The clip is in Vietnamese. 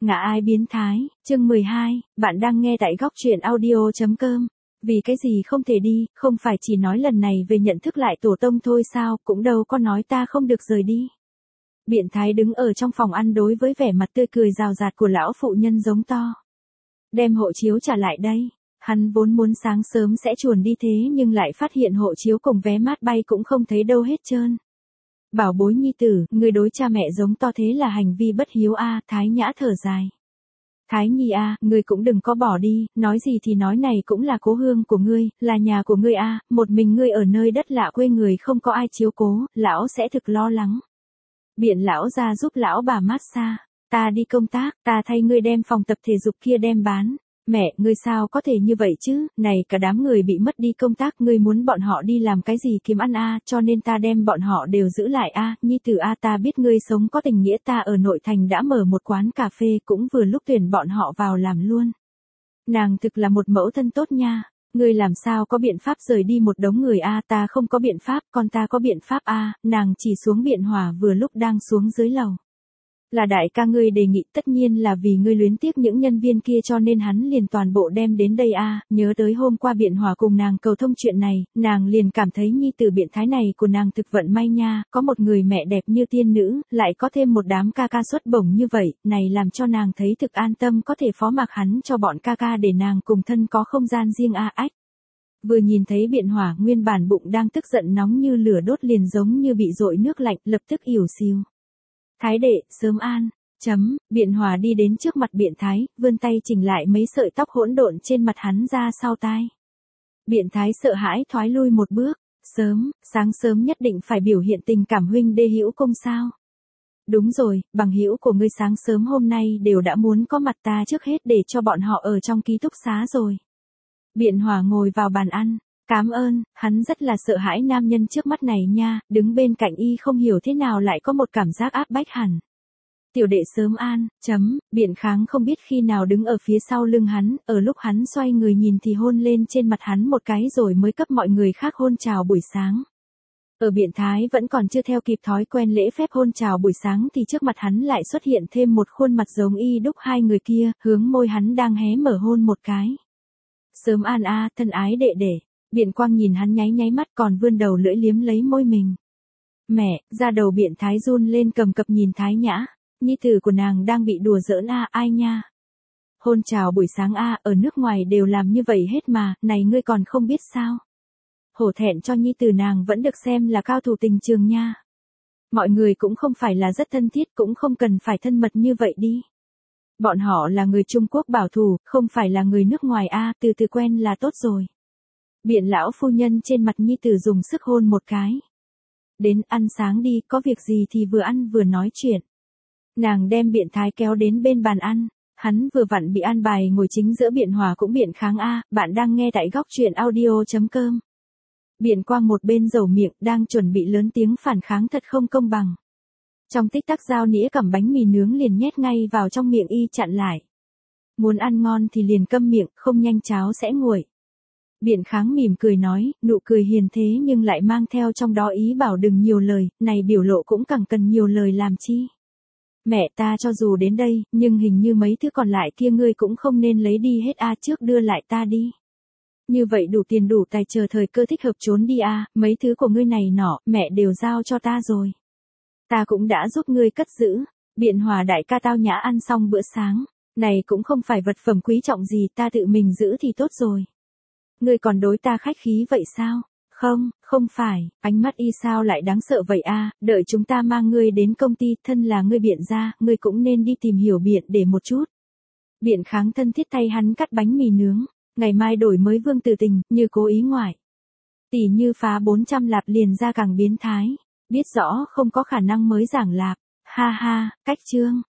Ngã ai biến thái, chương 12, bạn đang nghe tại góc truyện audio.com. Vì cái gì không thể đi, không phải chỉ nói lần này về nhận thức lại tổ tông thôi sao, cũng đâu có nói ta không được rời đi. Biện thái đứng ở trong phòng ăn đối với vẻ mặt tươi cười rào rạt của lão phụ nhân giống to. Đem hộ chiếu trả lại đây. Hắn vốn muốn sáng sớm sẽ chuồn đi thế nhưng lại phát hiện hộ chiếu cùng vé mát bay cũng không thấy đâu hết trơn. Bảo bối nhi tử, người đối cha mẹ giống to thế là hành vi bất hiếu a. Thái Nhã thở dài. Thái Nhi a, ngươi cũng đừng có bỏ đi, nói gì thì nói này cũng là cố hương của ngươi, là nhà của ngươi a, một mình ngươi ở nơi đất lạ quê người không có ai chiếu cố, lão sẽ thực lo lắng. Biện lão ra giúp lão bà massage, ta đi công tác, ta thay ngươi đem phòng tập thể dục kia đem bán. Mẹ, ngươi sao có thể như vậy chứ, này cả đám người bị mất đi công tác, ngươi muốn bọn họ đi làm cái gì kiếm ăn a, cho nên ta đem bọn họ đều giữ lại a, nhi tử a, ta biết ngươi sống có tình nghĩa, ta ở nội thành đã mở một quán cà phê, cũng vừa lúc tuyển bọn họ vào làm luôn. Nàng thực là một mẫu thân tốt nha, ngươi làm sao có biện pháp rời đi một đống người a, ta không có biện pháp, con ta có biện pháp a, nàng chỉ xuống Biện Hòa vừa lúc đang xuống dưới lầu. Là đại ca ngươi đề nghị, tất nhiên là vì ngươi luyến tiếc những nhân viên kia cho nên hắn liền toàn bộ đem đến đây a. Nhớ tới hôm qua Biện Hòa cùng nàng cầu thông chuyện này, nàng liền cảm thấy nhi tử biện thái này của nàng thực vận may nha, có một người mẹ đẹp như tiên nữ, lại có thêm một đám ca ca xuất bổng như vậy, này làm cho nàng thấy thực an tâm có thể phó mặc hắn cho bọn ca ca để nàng cùng thân có không gian riêng a ách. Vừa nhìn thấy Biện Hòa nguyên bản bụng đang tức giận nóng như lửa đốt liền giống như bị dội nước lạnh, lập tức ỉu xìu. Thái đệ, sớm an, Biện Hòa đi đến trước mặt Biện Thái, vươn tay chỉnh lại mấy sợi tóc hỗn độn trên mặt hắn ra sau tai. Biện Thái sợ hãi thoái lui một bước, sáng sớm nhất định phải biểu hiện tình cảm huynh đê hữu công sao. Đúng rồi, bằng hữu của ngươi sáng sớm hôm nay đều đã muốn có mặt ta trước hết để cho bọn họ ở trong ký túc xá rồi. Biện Hòa ngồi vào bàn ăn. Cám ơn, hắn rất là sợ hãi nam nhân trước mắt này nha, đứng bên cạnh y không hiểu thế nào lại có một cảm giác áp bách hẳn. Tiểu đệ sớm an, Biện Kháng không biết khi nào đứng ở phía sau lưng hắn, ở lúc hắn xoay người nhìn thì hôn lên trên mặt hắn một cái rồi mới cấp mọi người khác hôn chào buổi sáng. Ở Biện Thái vẫn còn chưa theo kịp thói quen lễ phép hôn chào buổi sáng thì trước mặt hắn lại xuất hiện thêm một khuôn mặt giống y đúc hai người kia, hướng môi hắn đang hé mở hôn một cái. Sớm an a, thân ái đệ đệ. Biện Quang nhìn hắn nháy nháy mắt còn vươn đầu lưỡi liếm lấy môi mình. Mẹ, da đầu Biện Thái run lên cầm cập nhìn Thái Nhã, nhi tử của nàng đang bị đùa giỡn a, ai nha. Hôn chào buổi sáng a, ở nước ngoài đều làm như vậy hết mà, này ngươi còn không biết sao. Hổ thẹn cho nhi tử nàng vẫn được xem là cao thủ tình trường nha. Mọi người cũng không phải là rất thân thiết cũng không cần phải thân mật như vậy đi. Bọn họ là người Trung Quốc bảo thủ, không phải là người nước ngoài a, từ từ quen là tốt rồi. Biện lão phu nhân trên mặt nhi tử dùng sức hôn một cái. Đến ăn sáng đi, có việc gì thì vừa ăn vừa nói chuyện. Nàng đem Biện Thái kéo đến bên bàn ăn, hắn vừa vặn bị an bài ngồi chính giữa Biện Hòa cũng Biện Kháng a, bạn đang nghe tại góc truyện audio.com. Biện Quang một bên dầu miệng đang chuẩn bị lớn tiếng phản kháng thật không công bằng. Trong tích tắc dao nĩa cầm bánh mì nướng liền nhét ngay vào trong miệng y chặn lại. Muốn ăn ngon thì liền câm miệng, không nhanh cháo sẽ nguội. Biện Kháng mỉm cười nói, nụ cười hiền thế nhưng lại mang theo trong đó ý bảo đừng nhiều lời, này biểu lộ cũng càng cần nhiều lời làm chi. Mẹ ta cho dù đến đây, nhưng hình như mấy thứ còn lại kia ngươi cũng không nên lấy đi hết a, trước đưa lại ta đi. Như vậy đủ tiền đủ tài chờ thời cơ thích hợp trốn đi a, mấy thứ của ngươi này nọ, mẹ đều giao cho ta rồi. Ta cũng đã giúp ngươi cất giữ. Biện Hòa đại ca tao nhã ăn xong bữa sáng, này cũng không phải vật phẩm quý trọng gì, ta tự mình giữ thì tốt rồi. Ngươi còn đối ta khách khí vậy sao? Không phải, ánh mắt y sao lại đáng sợ vậy a, đợi chúng ta mang ngươi đến công ty, thân là ngươi Biện gia, ngươi cũng nên đi tìm hiểu Biện để một chút. Biện Kháng thân thiết thay hắn cắt bánh mì nướng, ngày mai đổi mới Vương Tử Tình, như cố ý ngoại. Tỷ như phá 400 lạp liền ra càng biến thái, biết rõ không có khả năng mới giảng lạp, ha ha, cách chương.